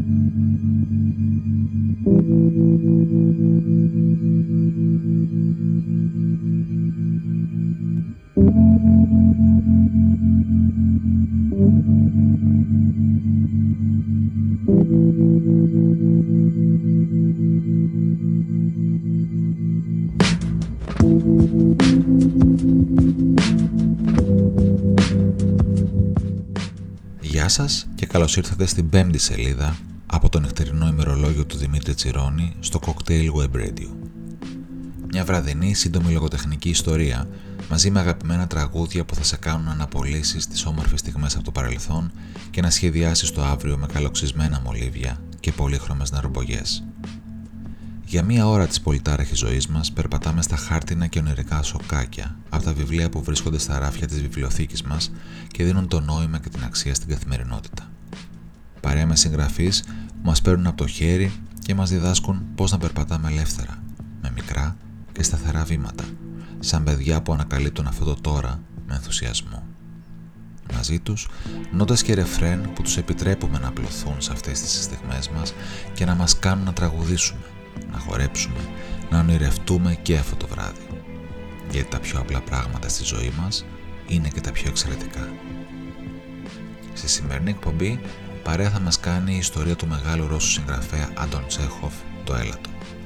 Γεια σας και καλώς ήρθατε στην 5η σελίδα από το νυχτερινό ημερολόγιο του Δημήτρη Τσιρόνη στο Cocktail Web Radio. Μια βραδινή σύντομη λογοτεχνική ιστορία μαζί με αγαπημένα τραγούδια που θα σε κάνουν να αναπολύσεις τις όμορφες στιγμές από το παρελθόν και να σχεδιάσεις το αύριο με καλοξισμένα μολύβια και πολύχρωμες νεροπογιές. Για μία ώρα της πολυτάραχης ζωής μας περπατάμε στα χάρτινα και ονειρικά σοκάκια από τα βιβλία που βρίσκονται στα ράφια της βιβλιοθήκης μας και δίνουν το νόημα και την αξία στην καθημερινότητα. Παρέα με συγγραφείς που μας παίρνουν από το χέρι και μας διδάσκουν πώς να περπατάμε ελεύθερα, με μικρά και σταθερά βήματα, σαν παιδιά που ανακαλύπτουν αυτό το τώρα με ενθουσιασμό. Μαζί τους, νότες και ρεφρέν που τους επιτρέπουμε να απλωθούν σε αυτές τις στιγμές μας και να μας κάνουν να τραγουδήσουμε, να χορέψουμε, να ονειρευτούμε και αυτό το βράδυ. Γιατί τα πιο απλά πράγματα στη ζωή μας είναι και τα πιο εξαιρετικά. Στη σημερινή εκπομπή, παρέα θα μας κάνει η ιστορία του μεγάλου Ρώσου συγγραφέα Άντων Τσέχοφ, το έλατο.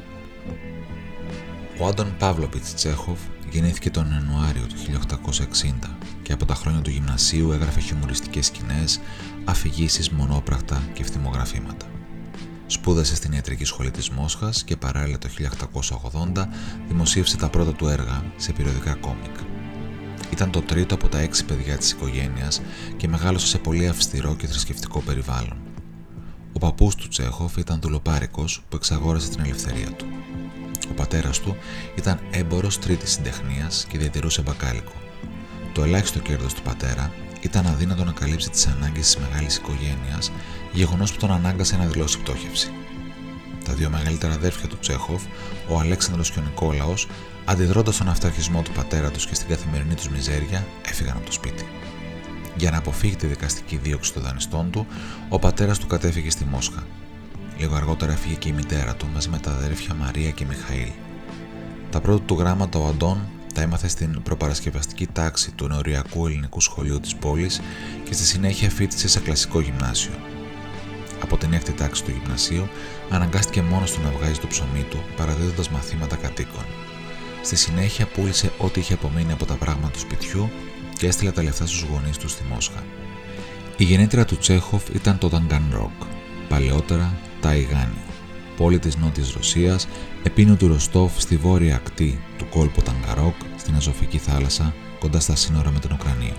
Ο Άντων Παύλοβιτς Τσέχοφ γεννήθηκε τον Ιανουάριο του 1860 και από τα χρόνια του γυμνασίου έγραφε χιουμοριστικές σκηνές, αφηγήσεις, μονόπραχτα και ευθυμογραφήματα. Σπούδασε στην Ιατρική Σχολή της Μόσχας και παράλληλα το 1880 δημοσίευσε τα πρώτα του έργα σε περιοδικά κόμικ. Ήταν το τρίτο από τα 6 παιδιά της οικογένειας και μεγάλωσε σε πολύ αυστηρό και θρησκευτικό περιβάλλον. Ο παππούς του Τσέχοφ ήταν δουλοπάρικος που εξαγόρασε την ελευθερία του. Ο πατέρας του ήταν έμπορος τρίτης συντεχνίας και διατηρούσε μπακάλικο. Το ελάχιστο κέρδος του πατέρα ήταν αδύνατο να καλύψει τις ανάγκες της μεγάλης οικογένειας, γεγονός που τον ανάγκασε να δηλώσει πτώχευση. Τα δύο μεγαλύτερα αδέρφια του Τσέχοφ, ο Αλέξανδρος και ο Νικόλαος, αντιδρώντας στον αυταρχισμό του πατέρα τους και στην καθημερινή τους μιζέρια, έφυγαν από το σπίτι. Για να αποφύγει τη δικαστική δίωξη των δανειστών του, ο πατέρας του κατέφυγε στη Μόσχα. Λίγο αργότερα έφυγε και η μητέρα του μαζί με τα αδέρφια Μαρία και Μιχαήλ. Τα πρώτα του γράμματα ο Αντών τα έμαθε στην προπαρασκευαστική τάξη του νεωριακού ελληνικού σχολείου της πόλης και στη συνέχεια φοιτησε σε κλασικό γυμνάσιο. Από την 6η τάξη του γυμνασίου αναγκάστηκε μόνος του να βγάζει το ψωμί του, παραδίδοντας μαθήματα κατοίκων. Στη συνέχεια πούλησε ό,τι είχε απομείνει από τα πράγματα του σπιτιού και έστειλε τα λεφτά στους γονείς του στη Μόσχα. Η γενέτειρα του Τσέχοφ ήταν το Ταγκανρόκ, παλαιότερα Ταϊγάνι, πόλη της Νότιας Ρωσίας, επίνου του Ροστόφ στη βόρεια ακτή του κόλπου Ταγκαρόκ στην Αζωφική θάλασσα κοντά στα σύνορα με την Ουκρανία.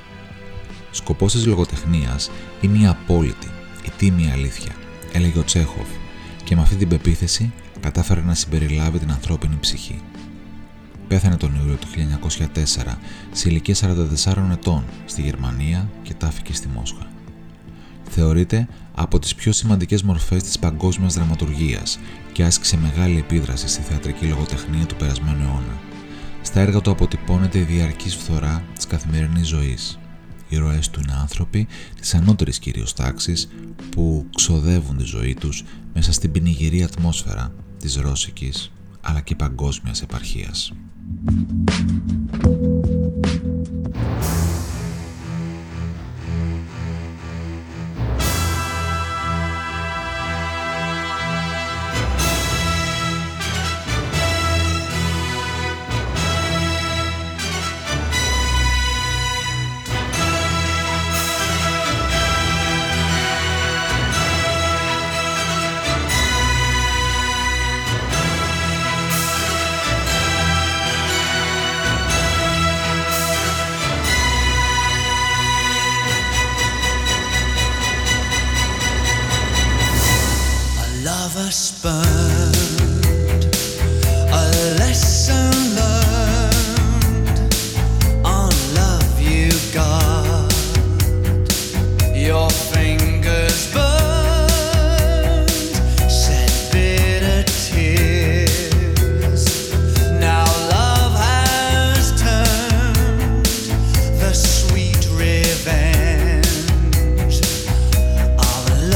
Σκοπός της λογοτεχνίας είναι η απόλυτη, η τίμια αλήθεια, έλεγε ο Τσέχοφ, και με αυτή την πεποίθηση κατάφερε να συμπεριλάβει την ανθρώπινη ψυχή. Πέθανε τον Ιούλιο του 1904 σε ηλικία 44 ετών στη Γερμανία και τάφηκε στη Μόσχα. Θεωρείται από τις πιο σημαντικές μορφές της παγκόσμιας δραματουργίας και άσκησε μεγάλη επίδραση στη θεατρική λογοτεχνία του περασμένου αιώνα. Στα έργα του αποτυπώνεται η διαρκής φθορά της καθημερινής ζωής. Οι ηρωές του είναι άνθρωποι της ανώτερης κυρίως τάξης που ξοδεύουν τη ζωή τους μέσα στην πινιγυρή ατμόσφαιρα της ρώσικης αλλά και παγκόσμιας επαρχίας. Lover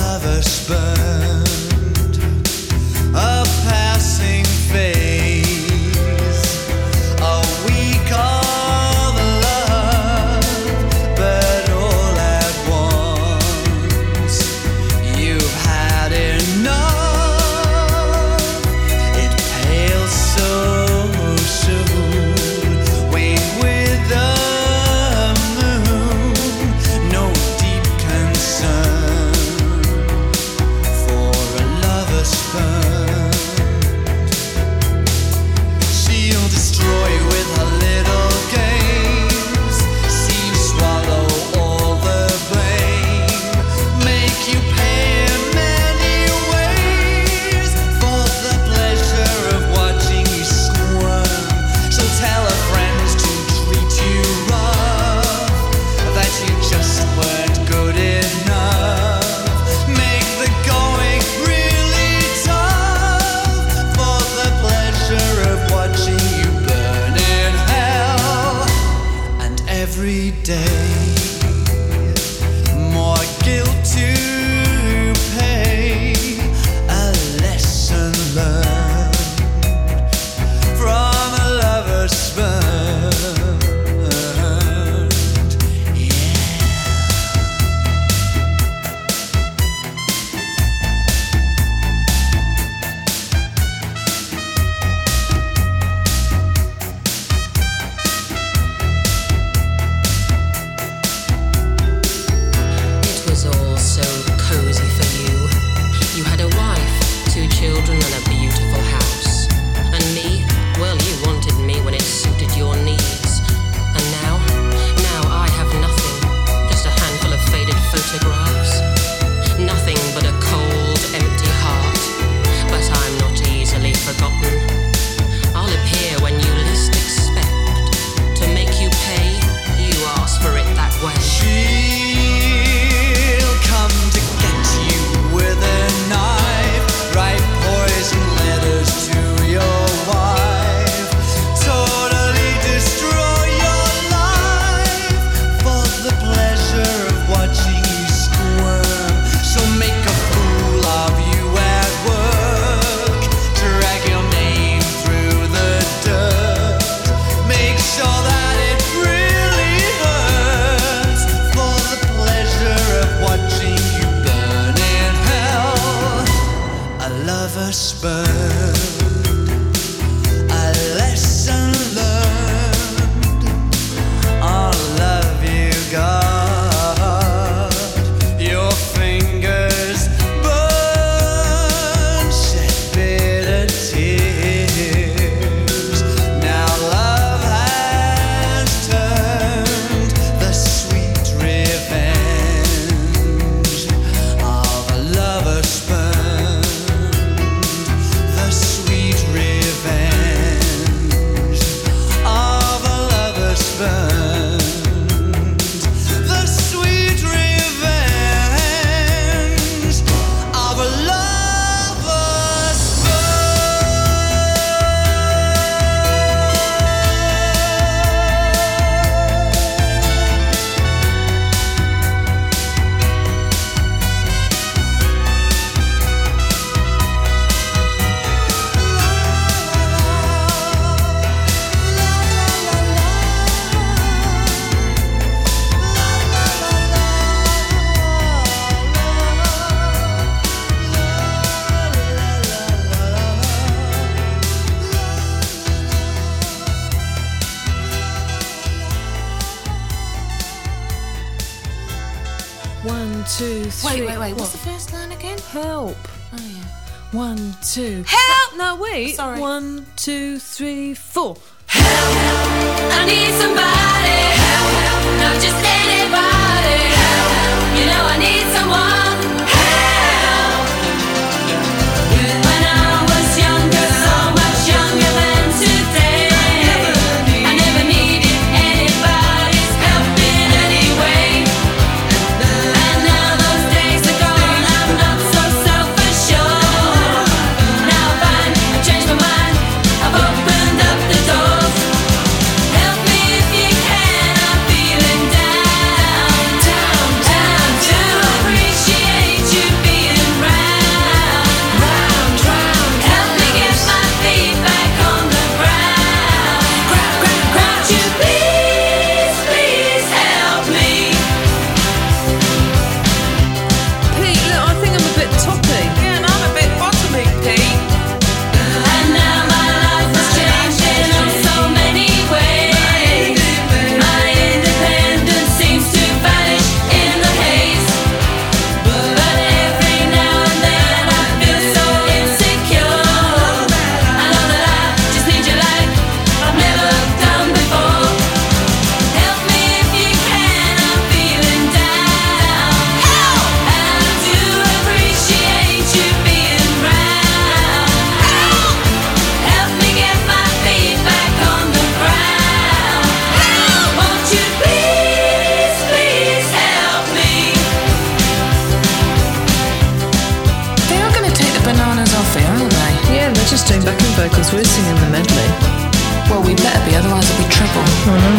1, 2, 3. Wait. What's the first line again? Help. Oh, yeah. 1, 2. Help! No, wait. Sorry. 1, 2, 3, 4. Help! I need somebody. Help! Not just anybody. Help! You know I need someone. Help! When I was younger, so much younger than today, I never needed anybody's help in any way. And now those days are gone, I'm not so self-assured. Now fine, I've changed my mind, I've opened up the doors. Help me if you can, I'm feeling down, down, down to appreciate. doing backing vocals, we're singing the medley. Well, we better be, otherwise it'll be trouble. Oh no.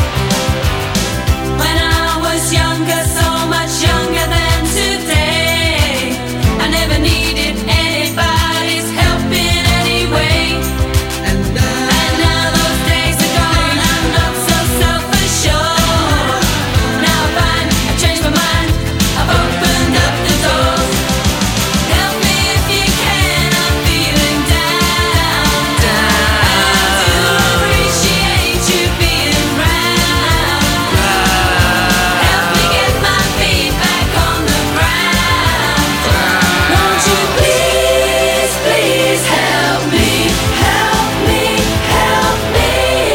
When I was younger, so much younger than today, I never needed anybody's help in any way. And now those days are gone, I'm not so self-assured. Now I find I've changed my mind, I've opened up the doors. Help me if you can, I'm feeling down. I do appreciate you being round. Help me get my feet back on the ground. Won't you please, please help me, help me, help me.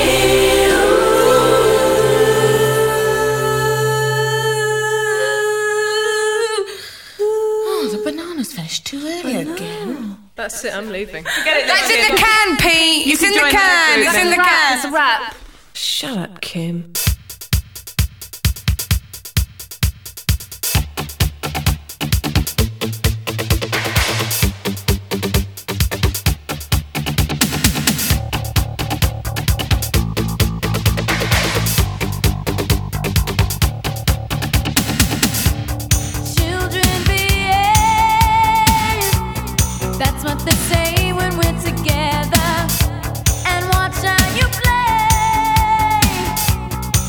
Oh, the banana's finished too early again. That's it, I'm leaving. That's in the can, Pete. It's in the can. It's in the can. It's a wrap. Shut up, Kim. Children behave, that's what they say when we're together. And watch how you play.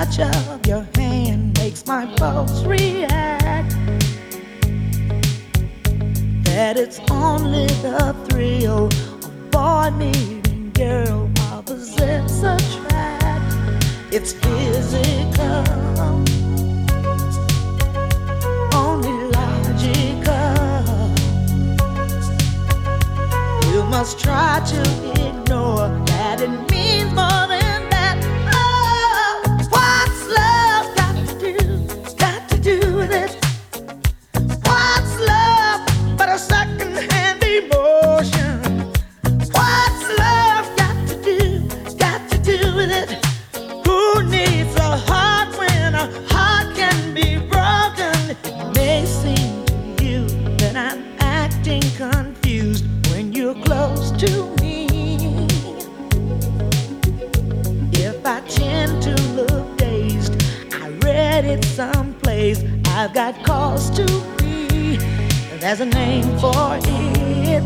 touch of your hand makes my pulse react. That it's only the thrill of boy meeting girl, opposites attract. It's physical, only logical. You must try to ignore that it means more than that. Oh, what's love got to do with it? What's love but a second-hand emotion? What's love got to do with it? Who needs a heart when a heart can be broken? It may seem to you that I'm acting confused when you're close to me. If I tend to look dazed, I read it someplace. I've got cause to be. There's a name for it.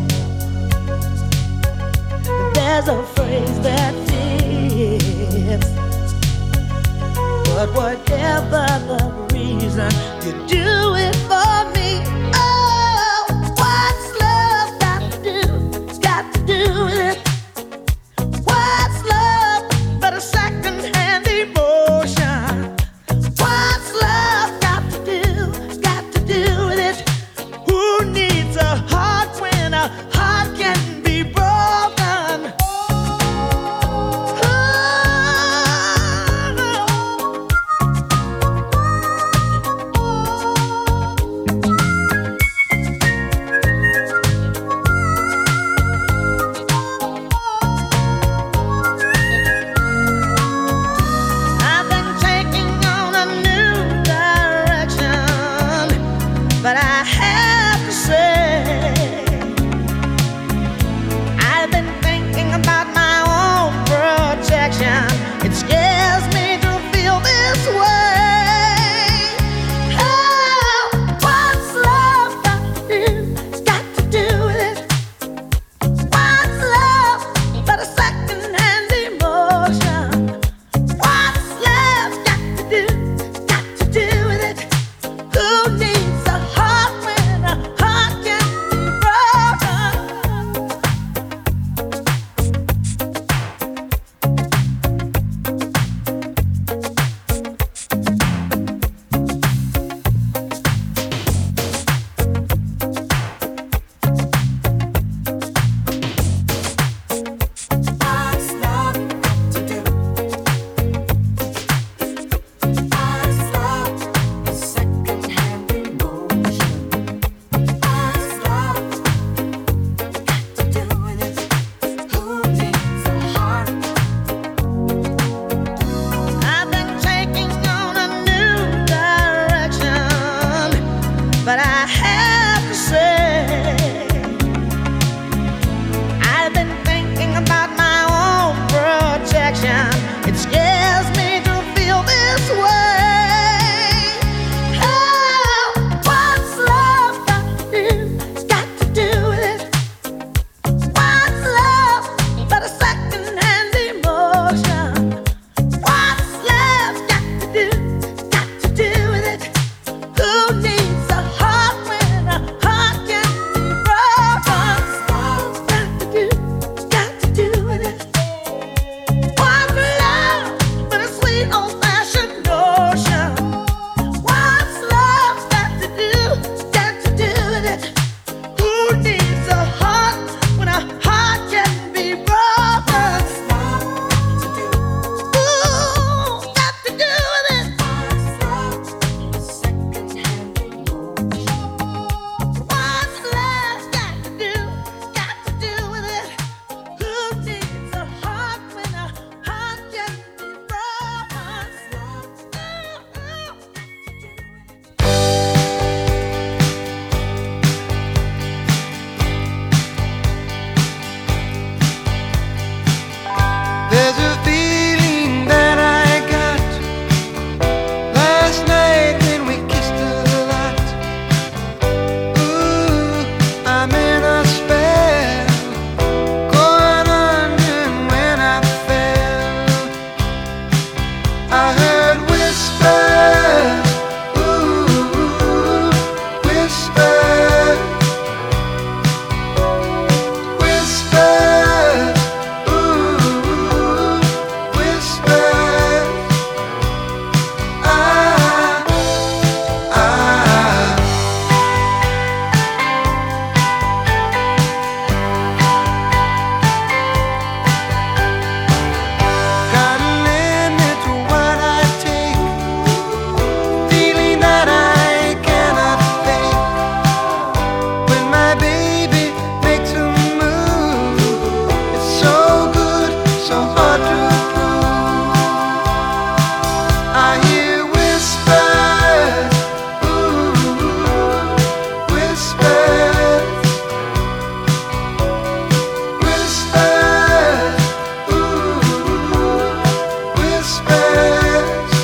There's a phrase that fits. But whatever the reason, you do it for me. Oh, what's love got to do with it? What's love but a second-hand emotion? What's love got to do with it? Who needs a heart when a heart can be broken? so hard to prove. I hear whispers, ooh, whispers, whispers, ooh, whispers.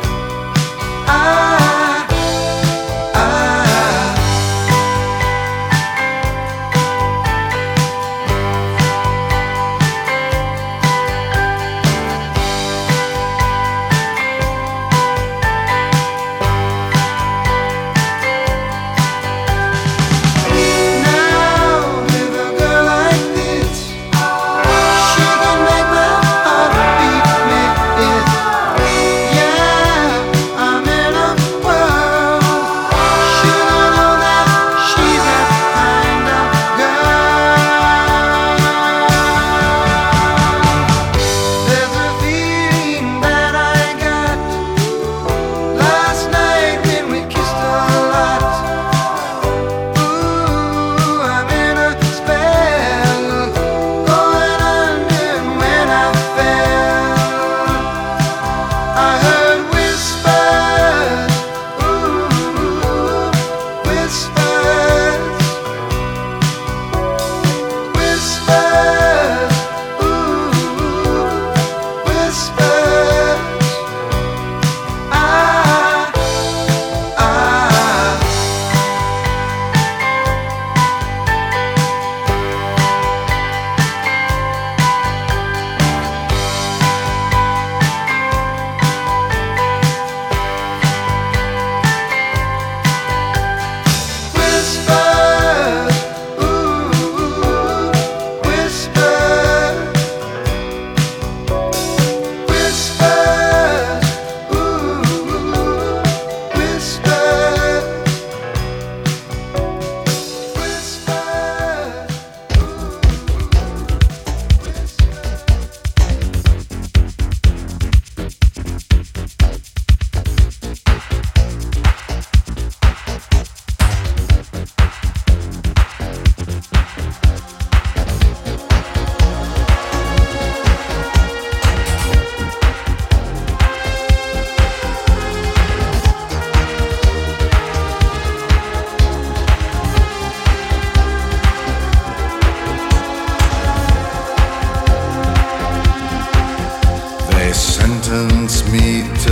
Sentence me to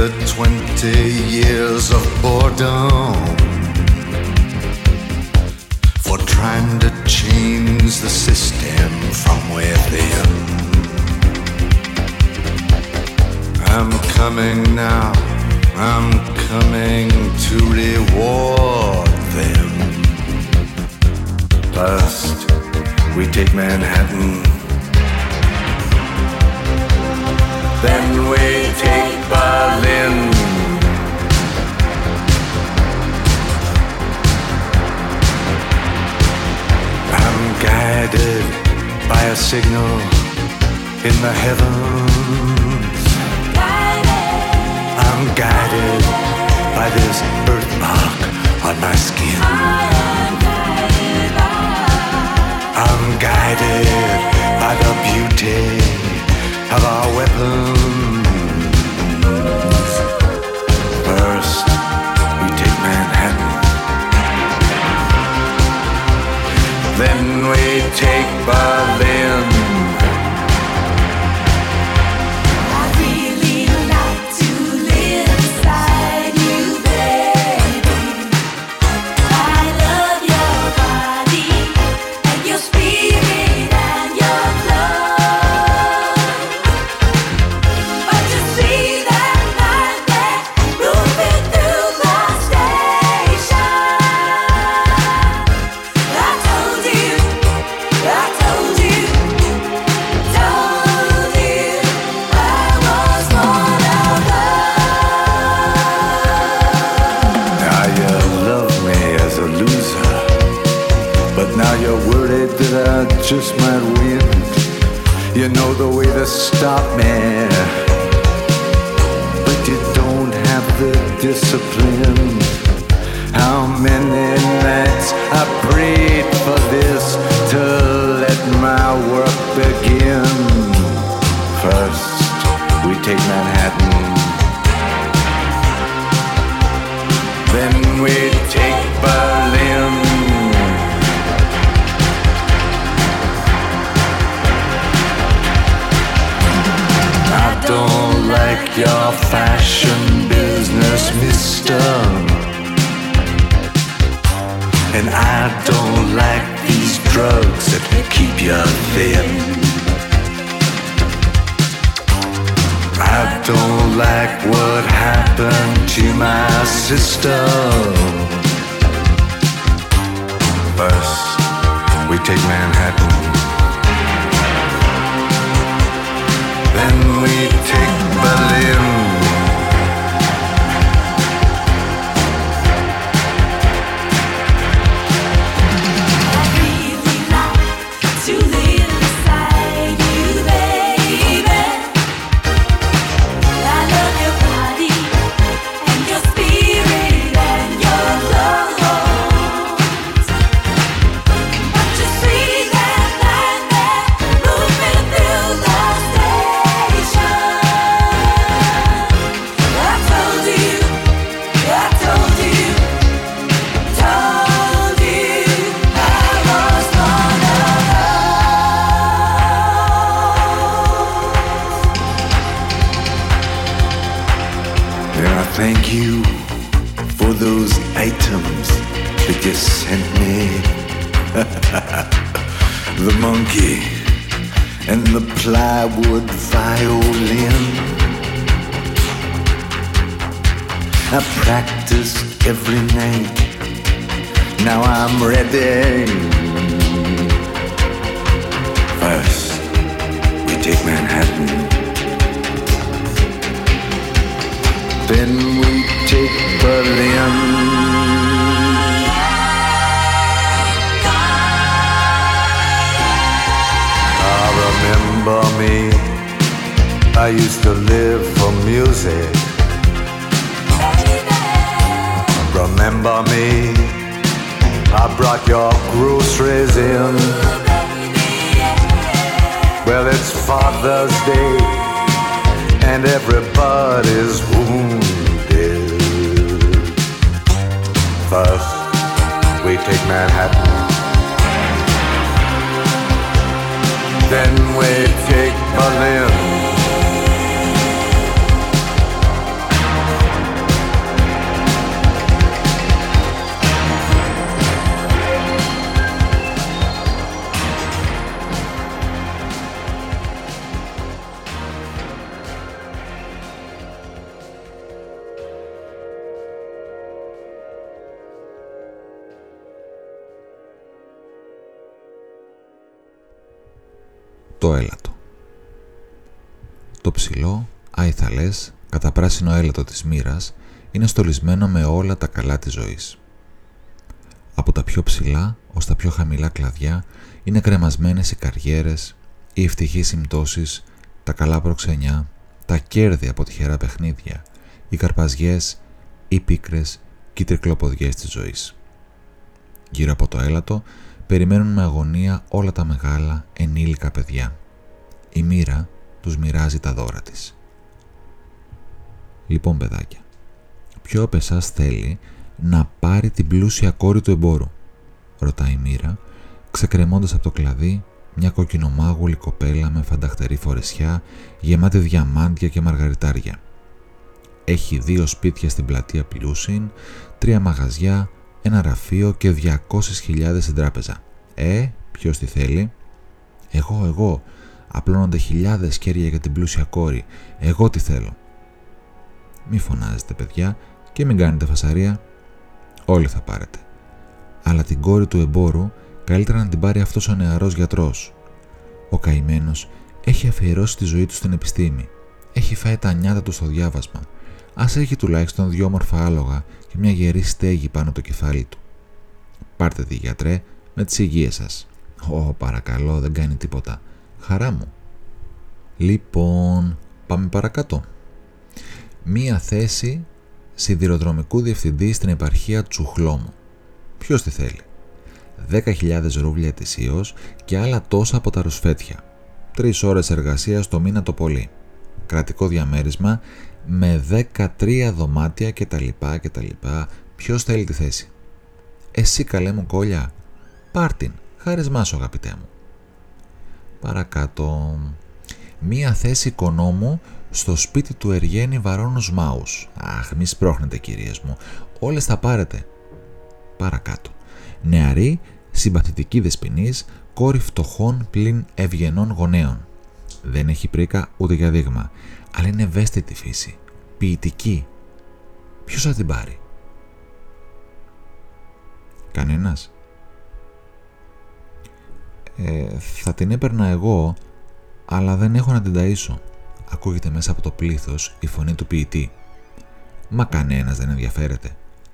20 years of boredom for trying to change the system from within. I'm coming now, I'm coming to reward them. First, we take Manhattan. Then we take Berlin. I'm guided by a signal in the heavens. I'm guided by this birthmark on my skin. I'm guided by the beauty of our weapons. First, we take Manhattan. Then we take Berlin. I really like to live inside you, baby. I love your body and your spirit and your love. But you see that night there moving through the station. I told you I was born of love. Now you love me as a loser, but now you're worried that I just might win. You know the way to stop me, but you don't have the discipline. How many nights I prayed for this to let my work begin. your fashion business, mister. And I don't like these drugs that keep you thin. I don't like what happened to my sister. First, we take Manhattan. Then we take Berlin. Thank you for those items that you sent me. The monkey and the plywood violin. I practiced every night. Now I'm ready. First, we take Manhattan. Then we take Berlin. Remember me, I used to live for music. Remember me, I brought your groceries in. Well, it's Father's Day and everybody's wounded. First, we take Manhattan. Then we take Berlin. Το έλατο. Το ψηλό, άιθαλες, καταπράσινο έλατο της μοίρας είναι στολισμένο με όλα τα καλά της ζωής. Από τα πιο ψηλά ως τα πιο χαμηλά κλαδιά είναι κρεμασμένες οι καριέρες, οι ευτυχείς συμπτώσεις, τα καλά προξενιά, τα κέρδη από τυχερά παιχνίδια, οι καρπαζιές, οι πίκρες και οι τρικλοποδιές της ζωής. Γύρω από το έλατο περιμένουν με αγωνία όλα τα μεγάλα ενήλικα παιδιά. Η μοίρα τους μοιράζει τα δώρα της. Λοιπόν, παιδάκια, ποιο από εσάς θέλει να πάρει την πλούσια κόρη του εμπόρου? Ρωτάει η μοίρα, ξεκρεμώντας από το κλαδί μια κοκκινομάγουλη κοπέλα με φανταχτερή φορεσιά γεμάτη διαμάντια και μαργαριτάρια. Έχει 2 σπίτια στην πλατεία Πλούσιν, 3 μαγαζιά, ένα γραφείο και 200.000 στην τράπεζα. Ποιος τη θέλει? Εγώ. Απλώνονται χιλιάδες κέρια για την πλούσια κόρη. Εγώ τι θέλω. Μη φωνάζετε, παιδιά, και μην κάνετε φασαρία. Όλοι θα πάρετε. Αλλά την κόρη του εμπόρου καλύτερα να την πάρει αυτός ο νεαρός γιατρός. Ο καημένος έχει αφιερώσει τη ζωή του στην επιστήμη. Έχει φάει τα νιάτα του στο διάβασμα. Ας έχει τουλάχιστον 2 όμορφα άλογα και μια γερή στέγη πάνω το κεφάλι του. Πάρτε τη, γιατρέ, με τις υγείες σας. Παρακαλώ, δεν κάνει τίποτα. Χαρά μου. Λοιπόν, πάμε παρακάτω. Μία θέση σιδηροδρομικού διευθυντή στην επαρχία Τσουχλόμου. Ποιος τη θέλει? 10.000 ρούβλια ετησίως και άλλα τόσα από τα ρουσφέτια. 3 ώρες εργασίας το μήνα το πολύ. Κρατικό διαμέρισμα με 13 δωμάτια κτλ. Ποιος θέλει τη θέση? Εσύ, καλέ μου κόλλια. Πάρτιν, χάρισμά σου, αγαπητέ μου. Παρακάτω. Μία θέση οικονόμου Στο σπίτι του Εργένη βαρώνους μάους. Αχ, μη σπρώχνετε κυρίες μου. Όλες θα πάρετε. Παρακάτω. Νεαρή, συμπαθητική δεσποινής, κόρη φτωχών πλην ευγενών γονέων. Δεν έχει πρίκα ούτε για δείγμα, αλλά είναι ευαίσθητη φύση. Ποιητική. Ποιος θα την πάρει? Κανένας? Θα την έπαιρνα εγώ, αλλά δεν έχω να την ταΐσω. Ακούγεται μέσα από το πλήθος η φωνή του ποιητή. Μα κανένας δεν ενδιαφέρεται.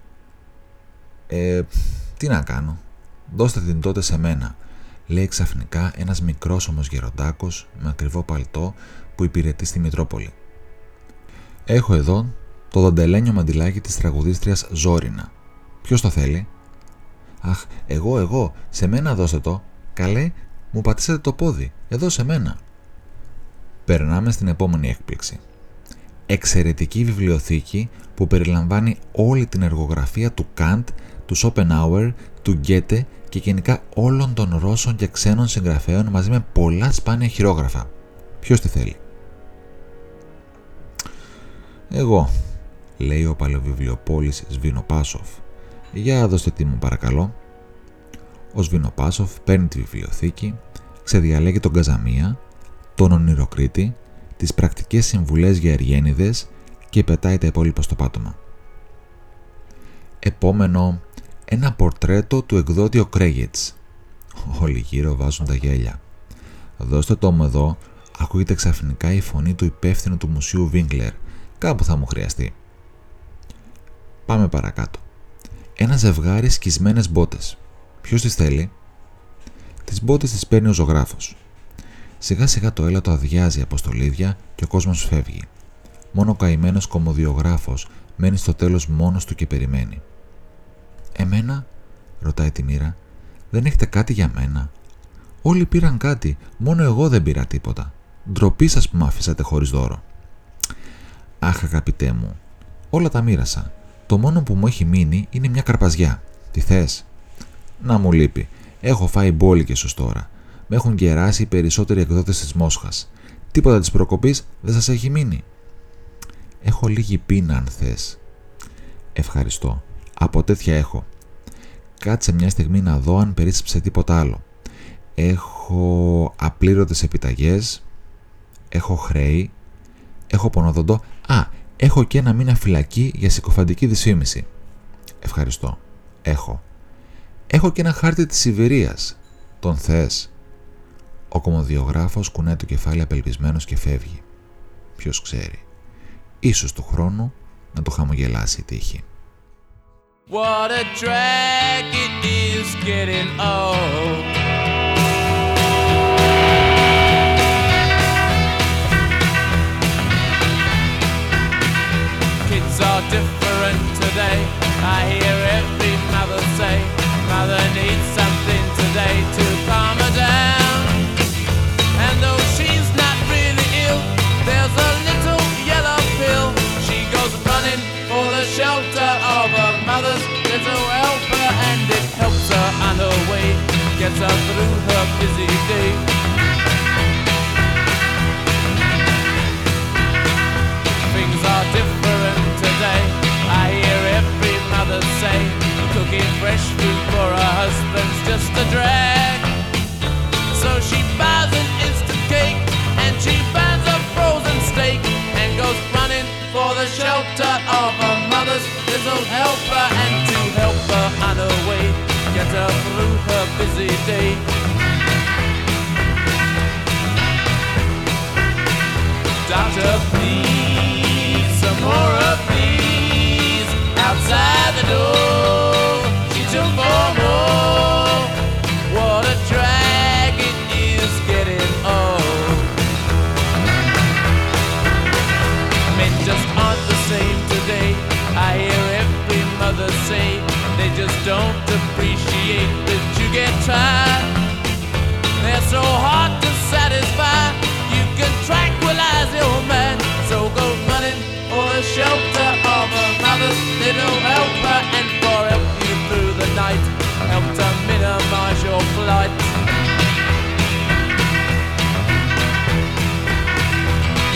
Τι να κάνω? Δώστε την τότε σε μένα, λέει ξαφνικά ένας μικρός όμως γεροντάκος με ακριβό παλτό που υπηρετεί στη Μητρόπολη. Έχω εδώ το δοντελένιο μαντιλάκι της τραγουδίστριας Ζόρινα. Ποιος το θέλει? Αχ, εγώ, σε μένα δώστε το. Καλέ, μου πατήσατε το πόδι, εδώ σε μένα. Περνάμε στην επόμενη έκπληξη. Εξαιρετική βιβλιοθήκη που περιλαμβάνει όλη την εργογραφία του Καντ, του Σόπενάουερ, του Γκέτε και γενικά όλων των Ρώσων και ξένων συγγραφέων μαζί με πολλά σπάνια χειρόγραφα. Ποιος τη θέλει? Εγώ, λέει ο παλαιοβιβλιοπόλης Σβινοπάσοφ. Για δώστε τι μου παρακαλώ. Ο Σβινοπάσοφ παίρνει τη βιβλιοθήκη, ξεδιαλέγει τον Καζαμία, τον Ονειροκρίτη, τις πρακτικές συμβουλές για Εργένιδες και πετάει τα υπόλοιπα στο πάτωμα. Επόμενο, ένα πορτρέτο του εκδότη ο Κρέγετς. Όλοι γύρω βάζουν τα γέλια. Δώστε το μου εδώ, ακούγεται ξαφνικά η φωνή του υπεύθυνου του Μουσείου Βίγκλερ. Κάπου θα μου χρειαστεί. Πάμε παρακάτω. Ένα ζευγάρι σκισμένες μπότες. Ποιος τις θέλει? Τις μπότες τις παίρνει ο ζωγράφος. Σιγά σιγά το έλατο αδειάζει από στολίδια και ο κόσμος φεύγει. Μόνο ο καημένος κομμωδιογράφος μένει στο τέλος μόνος του και περιμένει. Εμένα? Ρωτάει τη μοίρα. Δεν έχετε κάτι για μένα? Όλοι πήραν κάτι, μόνο εγώ δεν πήρα τίποτα. Ντροπή σας που μ' αφήσατε χωρίς δώρο. Αχ, αγαπητέ μου, όλα τα μοίρασα. Το μόνο που μου έχει μείνει είναι μια καρπαζιά. Τι θες? Να μου λείπει. Έχω φάει μπόλικες ως τώρα. Με έχουν γεράσει οι περισσότεροι εκδότες της Μόσχας. Τίποτα της προκοπής δεν σας έχει μείνει? Έχω λίγη πείνα αν θες. Ευχαριστώ. Από τέτοια έχω. Κάτσε μια στιγμή να δω αν περίσσεψε τίποτα άλλο. Έχω απλήρωτες επιταγές. Έχω χρέη. Έχω πονοδοντό. Έχω και ένα μήνα φυλακή για συκοφαντική δυσφήμιση. Ευχαριστώ. Έχω και ένα χάρτη της Σιβηρίας. Τον θες? Ο κομμωδιογράφος κουνάει το κεφάλι απελπισμένος και φεύγει. Ποιος ξέρει. Ίσως του χρόνου να το χαμογελάσει η τύχη. What a drag it is getting old. Kids are different today. I hear every mother say, mother needs something today to calm her down. And though she's not really ill, there's a little yellow pill. She goes running for the shelter of her mother's little helper, and it helps her on her way, gets her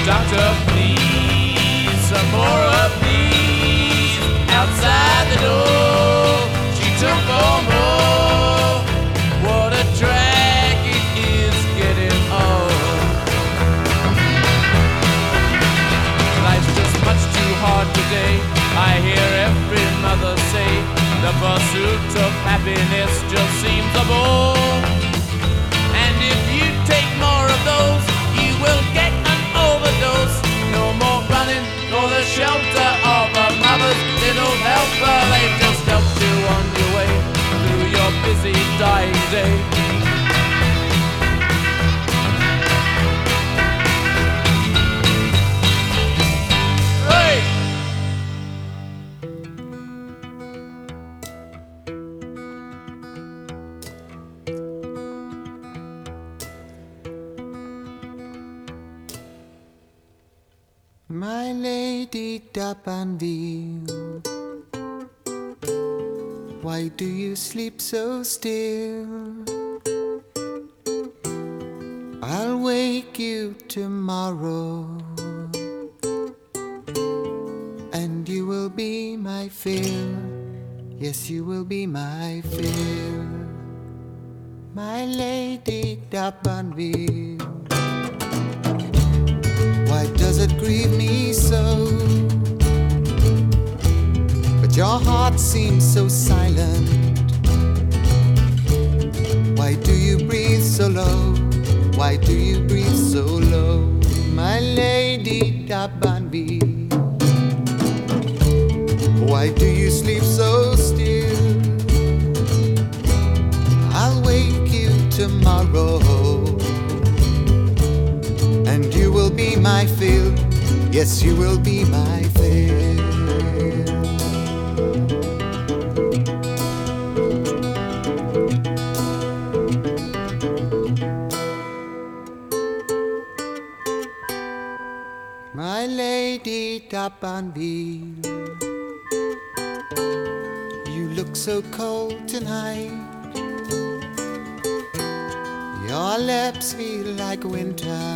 Doctor, please, some more of these. Outside the door, she took for more. What a drag it is getting old. Life's just much too hard today. I hear every mother say the pursuit of happiness just seems a bore. And if you take more of those, you will get an overdose. No more running for the shelter of a mother's little helper. They just help you on your way through your busy dying day. Hey! My lady D'Abanville, why do you sleep so still? I'll wake you tomorrow, and you will be my fill. Yes, you will be my fill. My lady D'Abanville, why does it grieve me so? But your heart seems so silent. Why do you breathe so low? Why do you breathe so low? My lady D'Abanville, why do you sleep so still? I'll wake you tomorrow, and you will be my fill. Yes, you will be my fill. My lady D'Abanville, you look so cold tonight. Your lips feel like winter.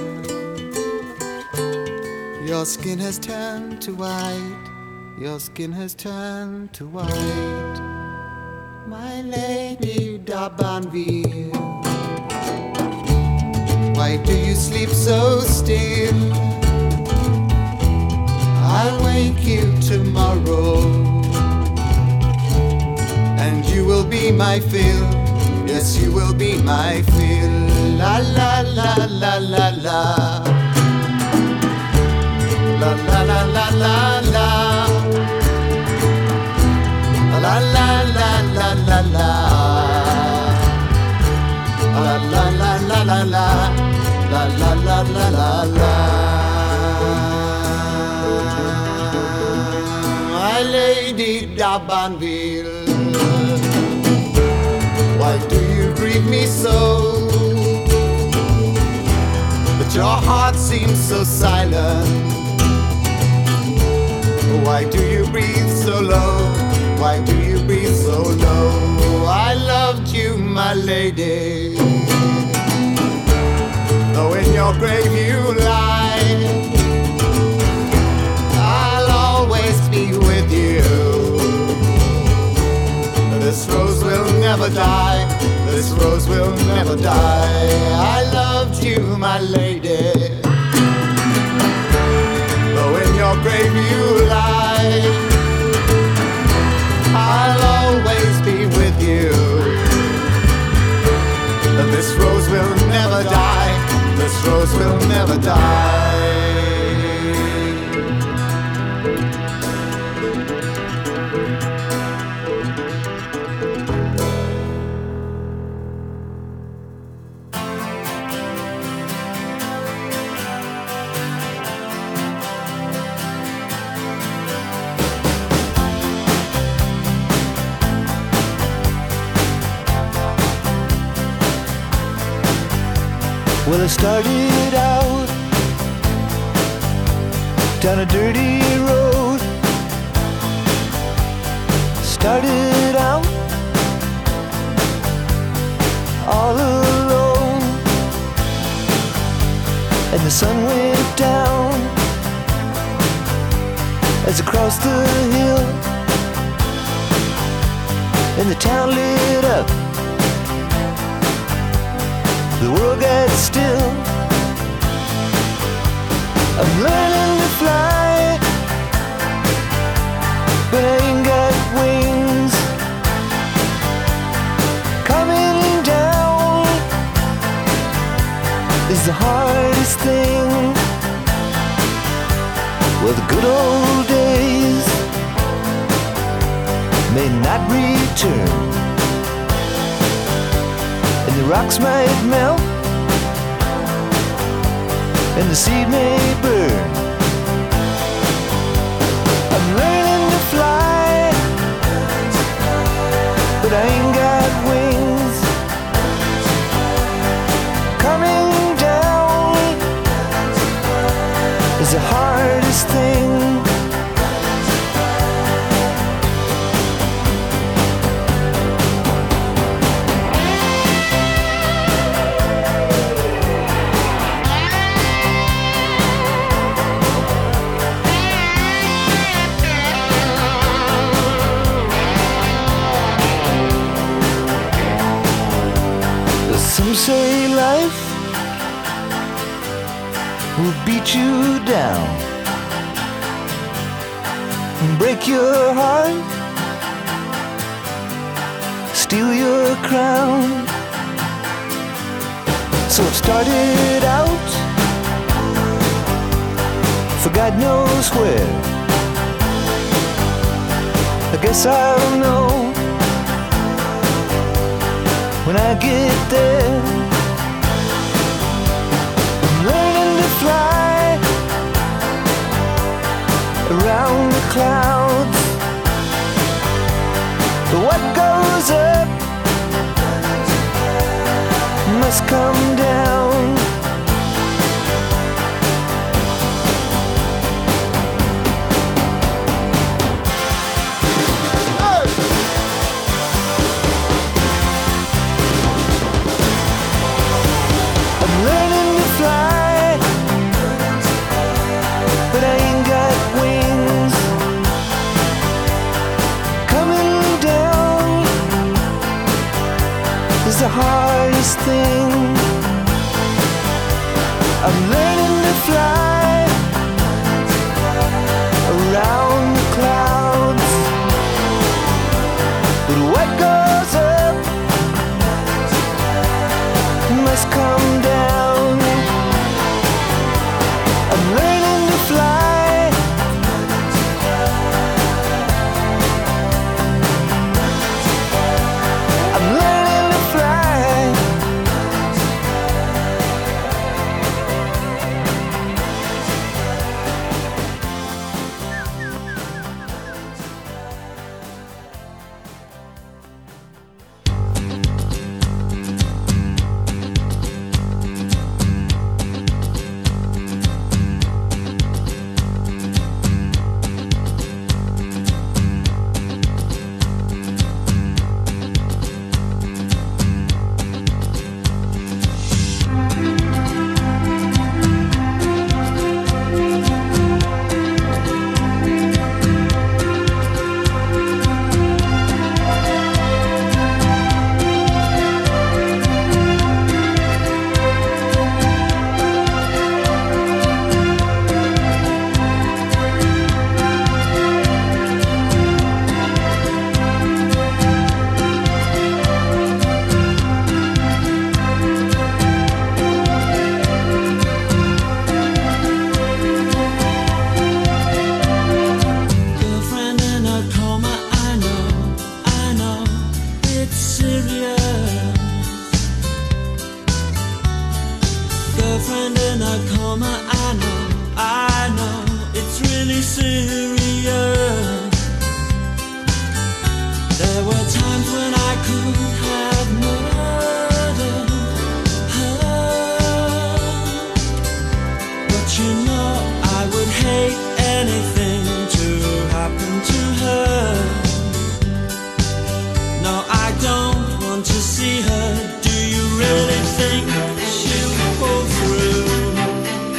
Your skin has turned to white. Your skin has turned to white. My lady D'Abanville, why do you sleep so still? I'll wake you tomorrow, and you will be my fill. Yes, you will be my fill. La la la la la la. La la la la la la. La la la la la la. La la la la la la. La la la la la la. My lady D'Abanville, why do you grieve me so? But your heart seems so silent. Why do you breathe so low? Why do you breathe so low? I loved you, my lady, though in your grave you lie. I'll always be with you. This rose will never die. This rose will never die. I loved you, my lady, though in your grave you lie. I'll always be with you. This rose will never die. This rose will never die. Well, I started out down a dirty road. Started out all alone. and the sun went down as across the hill, and the town lit up. The world got still. I'm learning to fly, but I ain't got wings. Coming down is the hardest thing. Well, the good old days may not return, and the rocks might melt, and the seed may burn. I'm learning to fly, but I ain't got wings. Coming down is the hardest thing. Some say life will beat you down and break your heart, steal your crown. So it started out for God knows where. I guess I'll know when I get there. I'm learning to fly around the clouds, but what goes up must come down. The hardest thing. I'm learning to fly around the clouds, but what goes up must come down. I'm learning to fly. see her, do you really think she'll pull through?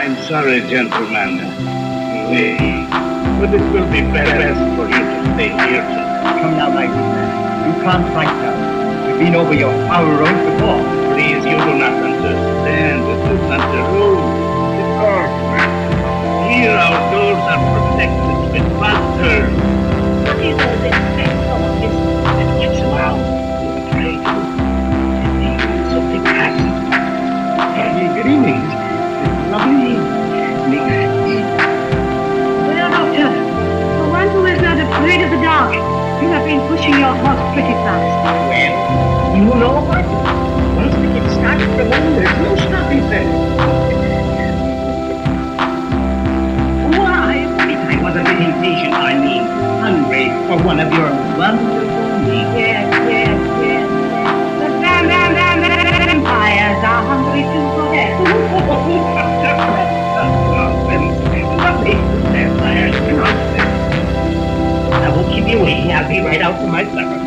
I'm sorry, gentlemen. But it will be best for you to stay here. Come now, my good man. You can't fight now. We've been over our road before. Please, you do not understand. This is not the road. It's our Here our doors are protected with butter. What is all this mess of this? What's wrong? You're afraid of something passes. Good evening. Lovely evening. Well, Doctor, for one who is not afraid of the dark, you have been pushing your horse pretty fast. Well, you know what? Once we get started from one, there's no stopping them. Why? If I was a bit impatient, I mean hungry for one of your wonderful meals. Yes. The vampires are hungry too for that. Lovely vampires. I won't keep you waiting. I'll be right out for my supper.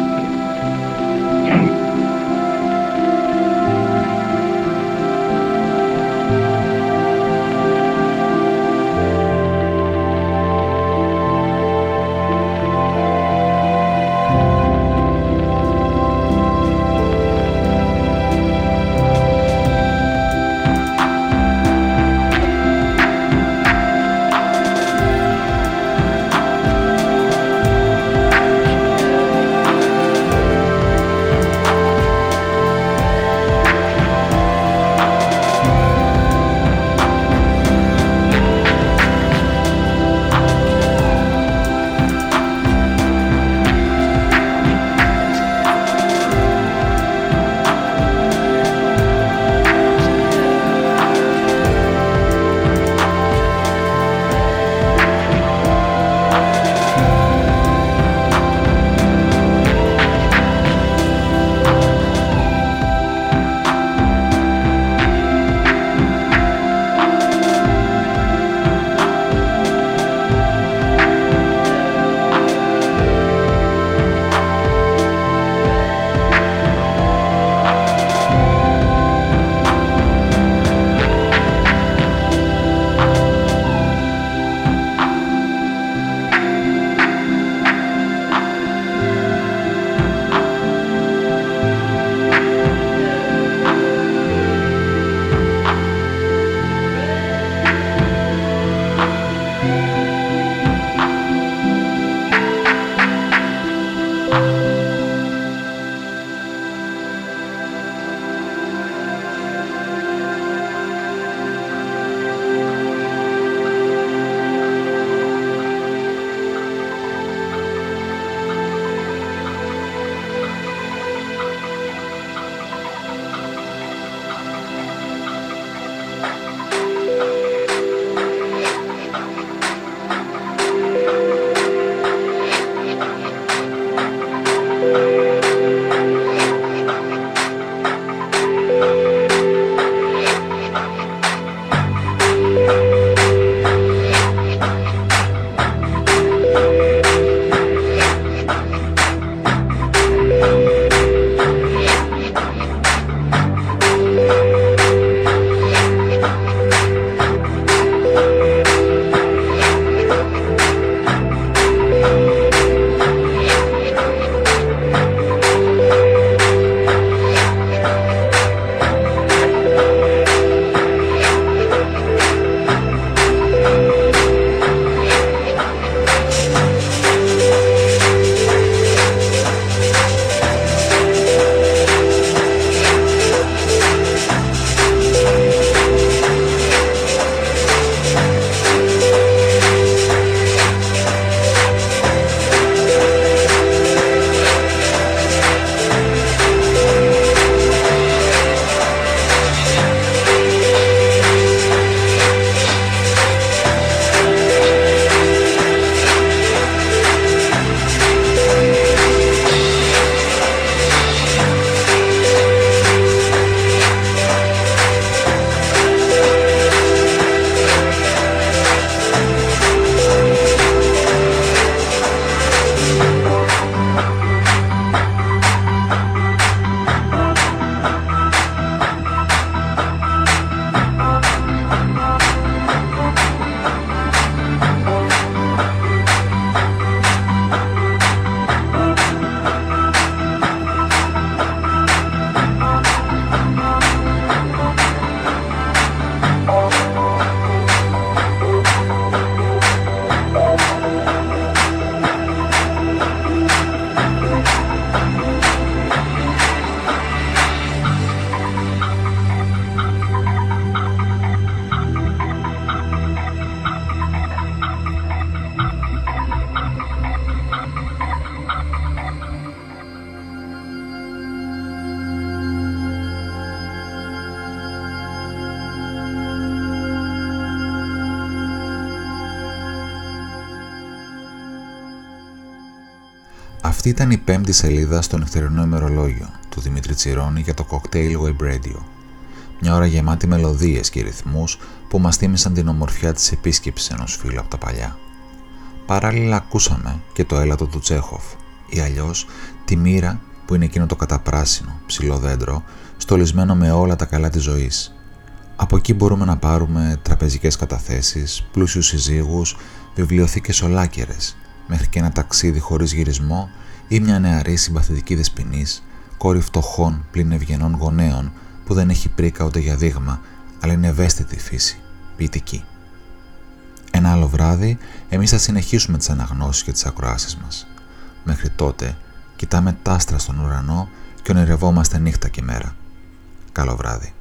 Αυτή ήταν η πέμπτη σελίδα στο νυχτερινό ημερολόγιο του Δημήτρη Τσιρόνη για το Cocktail Web Radio. Μια ώρα γεμάτη μελωδίες και ρυθμούς που μας θύμισαν την ομορφιά της επίσκεψης ενός φίλου από τα παλιά. Παράλληλα ακούσαμε και το έλατο του Τσέχοφ, ή αλλιώς τη μοίρα που είναι εκείνο το καταπράσινο ψηλό δέντρο στολισμένο με όλα τα καλά της ζωής. Από εκεί μπορούμε να πάρουμε τραπεζικές καταθέσεις, πλούσιους συζύγους, βιβλιοθήκες ολάκερες, μέχρι και ένα ταξίδι χωρίς γυρισμό ή μια νεαρή συμπαθητική δεσποινής, κόρη φτωχών πλην ευγενών γονέων που δεν έχει πρίκα ούτε για δείγμα, αλλά είναι ευαίσθητη φύση, ποιητική. Ένα άλλο βράδυ, εμείς θα συνεχίσουμε τις αναγνώσεις και τις ακροάσεις μας. Μέχρι τότε, κοιτάμε τ' άστρα στον ουρανό και ονειρευόμαστε νύχτα και μέρα. Καλό βράδυ.